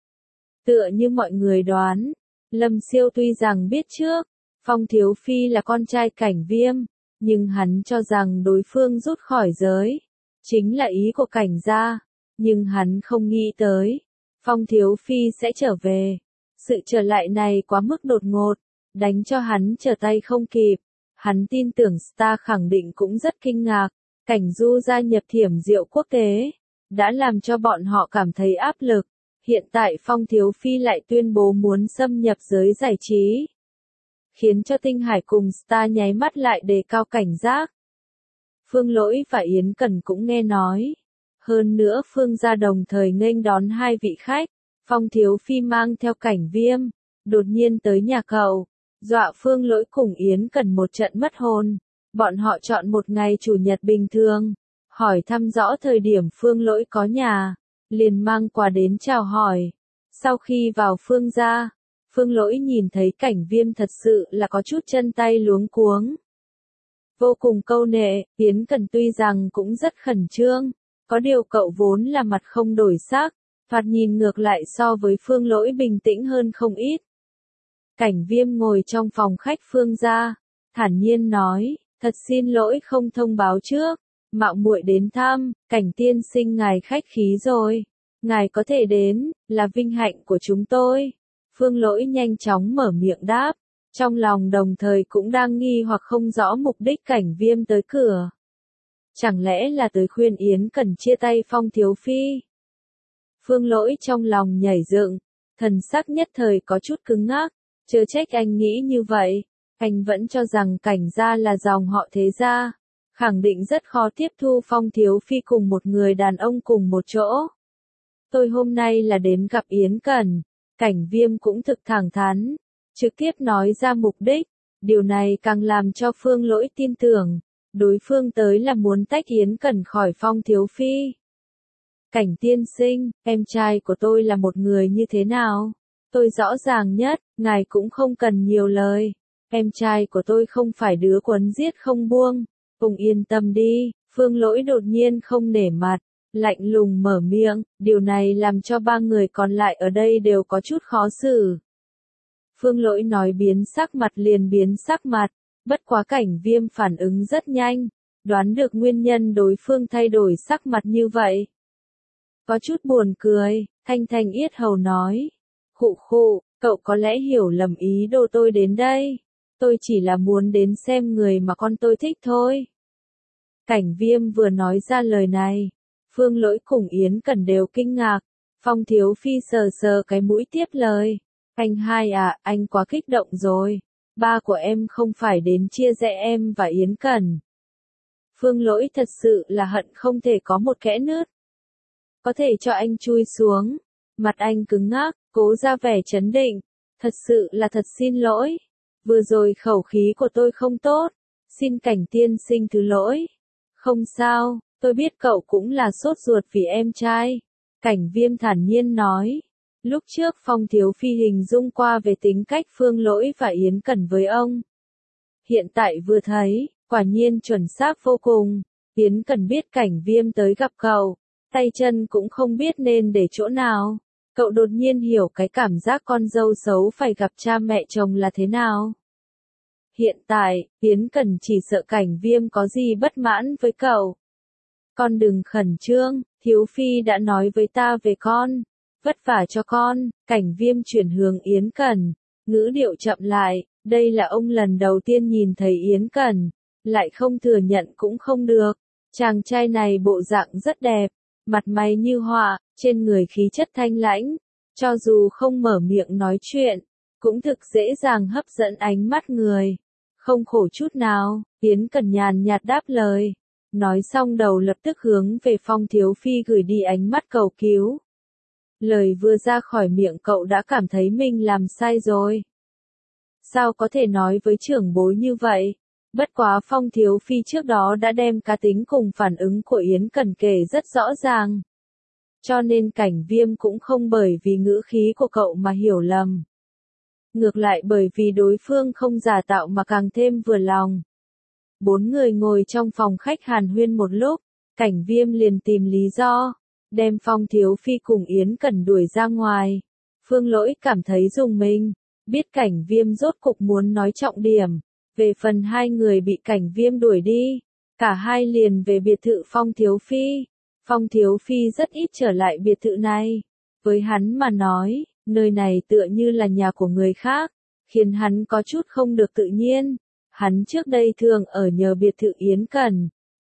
Tựa như mọi người đoán, Lâm Siêu tuy rằng biết trước, Phong Thiếu Phi là con trai Cảnh Viêm, nhưng hắn cho rằng đối phương rút khỏi giới, chính là ý của Cảnh gia, nhưng hắn không nghĩ tới, Phong Thiếu Phi sẽ trở về. Sự trở lại này quá mức đột ngột, đánh cho hắn trở tay không kịp. Hắn tin tưởng Star khẳng định cũng rất kinh ngạc, Cảnh Du gia nhập Thiểm Diệu Quốc tế, đã làm cho bọn họ cảm thấy áp lực. Hiện tại Phong Thiếu Phi lại tuyên bố muốn xâm nhập giới giải trí, khiến cho Tinh Hải cùng Star nháy mắt lại đề cao cảnh giác. Phương Lỗi và Yến Cẩn cũng nghe nói. Hơn nữa Phương gia đồng thời nghênh đón hai vị khách. Phong Thiếu Phi mang theo Cảnh Viêm, đột nhiên tới nhà cậu, dọa Phương Lỗi cùng Yến Cẩn một trận mất hồn. Bọn họ chọn một ngày chủ nhật bình thường, hỏi thăm rõ thời điểm Phương Lỗi có nhà, liền mang quà đến chào hỏi. Sau khi vào Phương gia, Phương Lỗi nhìn thấy Cảnh Viêm thật sự là có chút chân tay luống cuống. Vô cùng câu nệ, Yến Cẩn tuy rằng cũng rất khẩn trương, có điều cậu vốn là mặt không đổi sắc, thoạt nhìn ngược lại so với Phương Lỗi bình tĩnh hơn không ít. Cảnh Viêm ngồi trong phòng khách Phương gia, thản nhiên nói, thật xin lỗi không thông báo trước, mạo muội đến thăm, Cảnh tiên sinh ngài khách khí rồi, ngài có thể đến, là vinh hạnh của chúng tôi. Phương Lỗi nhanh chóng mở miệng đáp, trong lòng đồng thời cũng đang nghi hoặc không rõ mục đích Cảnh Viêm tới cửa. Chẳng lẽ là tới khuyên Yến Cẩn chia tay Phong Thiếu Phi? Phương Lỗi trong lòng nhảy dựng, thần sắc nhất thời có chút cứng ngắc, chớ trách anh nghĩ như vậy, anh vẫn cho rằng Cảnh gia là dòng họ thế gia, khẳng định rất khó tiếp thu Phong Thiếu Phi cùng một người đàn ông cùng một chỗ. Tôi hôm nay là đến gặp Yến Cẩn, Cảnh Viêm cũng thực thẳng thắn, trực tiếp nói ra mục đích, điều này càng làm cho Phương Lỗi tin tưởng, đối phương tới là muốn tách Yến Cẩn khỏi Phong Thiếu Phi. Cảnh tiên sinh, em trai của tôi là một người như thế nào? Tôi rõ ràng nhất, ngài cũng không cần nhiều lời. Em trai của tôi không phải đứa quấn giết không buông. Ông yên tâm đi, Phương Lỗi đột nhiên không nể mặt, lạnh lùng mở miệng, điều này làm cho ba người còn lại ở đây đều có chút khó xử. Phương Lỗi nói biến sắc mặt liền biến sắc mặt, bất quá Cảnh Viêm phản ứng rất nhanh, đoán được nguyên nhân đối phương thay đổi sắc mặt như vậy. Có chút buồn cười, thanh thanh yết hầu nói, khụ khụ, cậu có lẽ hiểu lầm ý đồ tôi đến đây, tôi chỉ là muốn đến xem người mà con tôi thích thôi. Cảnh Viêm vừa nói ra lời này, Phương Lỗi cùng Yến Cẩn đều kinh ngạc, Phong Thiếu Phi sờ sờ cái mũi tiếp lời, anh hai à, anh quá kích động rồi, ba của em không phải đến chia rẽ em và Yến Cẩn. Phương Lỗi thật sự là hận không thể có một kẽ nứt, có thể cho anh chui xuống. Mặt anh cứng ngắc, cố ra vẻ trấn định, thật sự là thật xin lỗi, vừa rồi khẩu khí của tôi không tốt, xin Cảnh tiên sinh thứ lỗi. Không sao, tôi biết cậu cũng là sốt ruột vì em trai. Cảnh Viêm thản nhiên nói, lúc trước Phong Thiếu Phi hình dung qua về tính cách Phương Lỗi và Yến Cẩn với ông. Hiện tại vừa thấy, quả nhiên chuẩn xác vô cùng, Yến Cẩn biết Cảnh Viêm tới gặp cậu, tay chân cũng không biết nên để chỗ nào. Cậu đột nhiên hiểu cái cảm giác con dâu xấu phải gặp cha mẹ chồng là thế nào. Hiện tại, Yến Cẩn chỉ sợ Cảnh Viêm có gì bất mãn với cậu. Con đừng khẩn trương, Thiếu Phi đã nói với ta về con, vất vả cho con. Cảnh Viêm chuyển hướng Yến Cẩn, ngữ điệu chậm lại, đây là ông lần đầu tiên nhìn thấy Yến Cẩn, lại không thừa nhận cũng không được. Chàng trai này bộ dạng rất đẹp, mặt mày như họa, trên người khí chất thanh lãnh, cho dù không mở miệng nói chuyện, cũng thực dễ dàng hấp dẫn ánh mắt người. Không khổ chút nào, Yến Cẩn nhàn nhạt đáp lời. Nói xong đầu lập tức hướng về Phong Thiếu Phi gửi đi ánh mắt cầu cứu. Lời vừa ra khỏi miệng cậu đã cảm thấy mình làm sai rồi. Sao có thể nói với trưởng bối như vậy? Bất quá Phong Thiếu Phi trước đó đã đem cá tính cùng phản ứng của Yến Cẩn kể rất rõ ràng. Cho nên Cảnh Viêm cũng không bởi vì ngữ khí của cậu mà hiểu lầm. Ngược lại bởi vì đối phương không giả tạo mà càng thêm vừa lòng. Bốn người ngồi trong phòng khách hàn huyên một lúc, Cảnh Viêm liền tìm lý do, đem Phong Thiếu Phi cùng Yến Cẩn đuổi ra ngoài. Phương Lỗi cảm thấy rùng mình, biết Cảnh Viêm rốt cục muốn nói trọng điểm. Về phần hai người bị Cảnh Viêm đuổi đi, cả hai liền về biệt thự Phong Thiếu Phi. Phong Thiếu Phi rất ít trở lại biệt thự này. Với hắn mà nói, nơi này tựa như là nhà của người khác, khiến hắn có chút không được tự nhiên. Hắn trước đây thường ở nhờ biệt thự Yến Cẩn,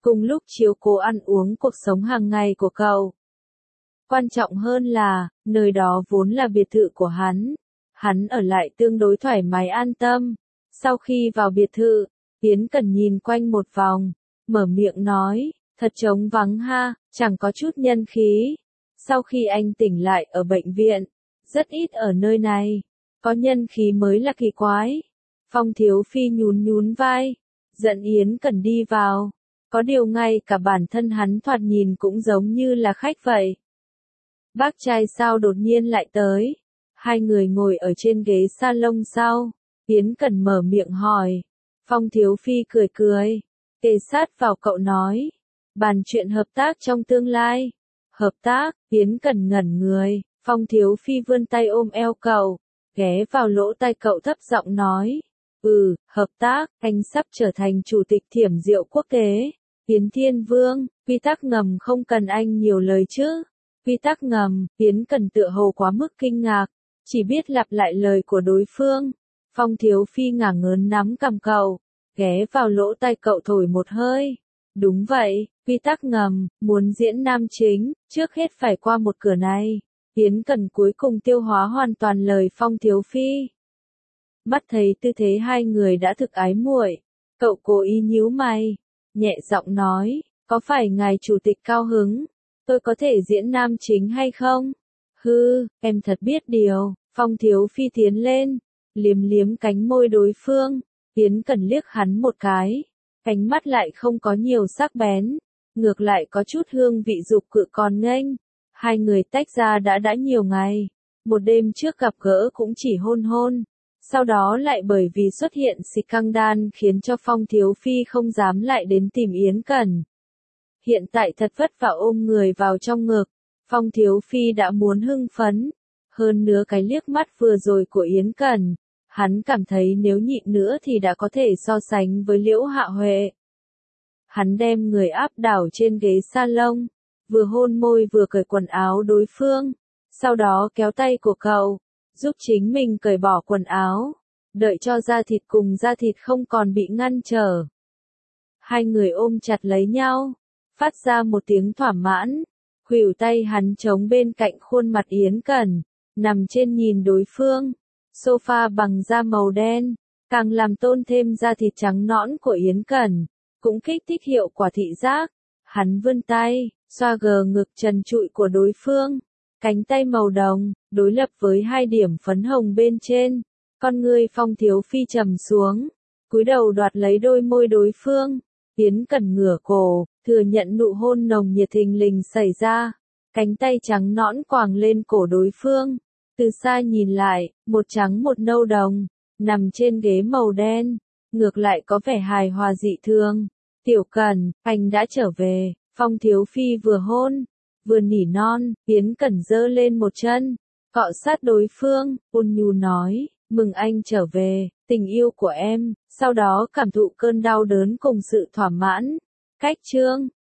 cùng lúc chiếu cố ăn uống cuộc sống hàng ngày của cậu. Quan trọng hơn là, nơi đó vốn là biệt thự của hắn. Hắn ở lại tương đối thoải mái an tâm. Sau khi vào biệt thự, Yến Cẩn nhìn quanh một vòng, mở miệng nói, thật trống vắng ha, chẳng có chút nhân khí. Sau khi anh tỉnh lại ở bệnh viện, rất ít ở nơi này, có nhân khí mới là kỳ quái. Phong Thiếu Phi nhún nhún vai, dẫn Yến Cẩn đi vào. Có điều ngay cả bản thân hắn thoạt nhìn cũng giống như là khách vậy. Bác trai sao đột nhiên lại tới? Hai người ngồi ở trên ghế salon sau. Yến Cẩn mở miệng hỏi. Phong Thiếu Phi cười cười, kề sát vào cậu nói. Bàn chuyện hợp tác trong tương lai. Hợp tác, Yến Cẩn ngẩn người. Phong Thiếu Phi vươn tay ôm eo cậu, ghé vào lỗ tai cậu thấp giọng nói. Hợp tác, anh sắp trở thành chủ tịch Thiểm Diệu Quốc tế. Yến Thiên Vương, quy tắc ngầm không cần anh nhiều lời chứ. Quy tắc ngầm, Yến Cẩn tựa hồ quá mức kinh ngạc, chỉ biết lặp lại lời của đối phương. Phong Thiếu Phi ngả ngớn nắm cằm cậu, ghé vào lỗ tai cậu thổi một hơi. Đúng vậy, quy tắc ngầm, muốn diễn nam chính, trước hết phải qua một cửa này. Yến Cẩn cuối cùng tiêu hóa hoàn toàn lời Phong Thiếu Phi. Mắt thấy tư thế hai người đã thực ái muội, cậu cố ý nhíu mày, nhẹ giọng nói, có phải ngài chủ tịch cao hứng, tôi có thể diễn nam chính hay không? Em thật biết điều. Phong Thiếu Phi tiến lên, liếm liếm cánh môi đối phương. Yến Cẩn liếc hắn một cái, cánh mắt lại không có nhiều sắc bén, ngược lại có chút hương vị dục cự còn nghênh. Hai người tách ra đã nhiều ngày, một đêm trước gặp gỡ cũng chỉ hôn hôn, sau đó lại bởi vì xuất hiện scandal khiến cho Phong Thiếu Phi không dám lại đến tìm Yến Cẩn. Hiện tại thật vất vả ôm người vào trong ngực, Phong Thiếu Phi đã muốn hưng phấn, hơn nữa cái liếc mắt vừa rồi của Yến Cẩn, hắn cảm thấy nếu nhịn nữa thì đã có thể so sánh với Liễu Hạ Huệ. Hắn đem người áp đảo trên ghế salon, vừa hôn môi vừa cởi quần áo đối phương, sau đó kéo tay của cậu, giúp chính mình cởi bỏ quần áo, đợi cho da thịt cùng da thịt không còn bị ngăn trở. Hai người ôm chặt lấy nhau, phát ra một tiếng thỏa mãn, khuỷu tay hắn chống bên cạnh khuôn mặt Yến Cẩn, nằm trên nhìn đối phương. Sofa bằng da màu đen, càng làm tôn thêm da thịt trắng nõn của Yến Cẩn, cũng kích thích hiệu quả thị giác. Hắn vươn tay, xoa gờ ngực trần trụi của đối phương, cánh tay màu đồng, đối lập với hai điểm phấn hồng bên trên. Con ngươi Phong Thiếu Phi trầm xuống, cúi đầu đoạt lấy đôi môi đối phương. Yến Cẩn ngửa cổ, thừa nhận nụ hôn nồng nhiệt thình lình xảy ra, cánh tay trắng nõn quàng lên cổ đối phương. Từ xa nhìn lại, một trắng một nâu đồng, nằm trên ghế màu đen, ngược lại có vẻ hài hòa dị thường. Tiểu Cẩn, anh đã trở về. Phong Thiếu Phi vừa hôn, vừa nỉ non. Yến Cẩn giơ lên một chân, cọ sát đối phương, ôn nhu nói, mừng anh trở về, tình yêu của em. Sau đó cảm thụ cơn đau đớn cùng sự thỏa mãn. Cách chương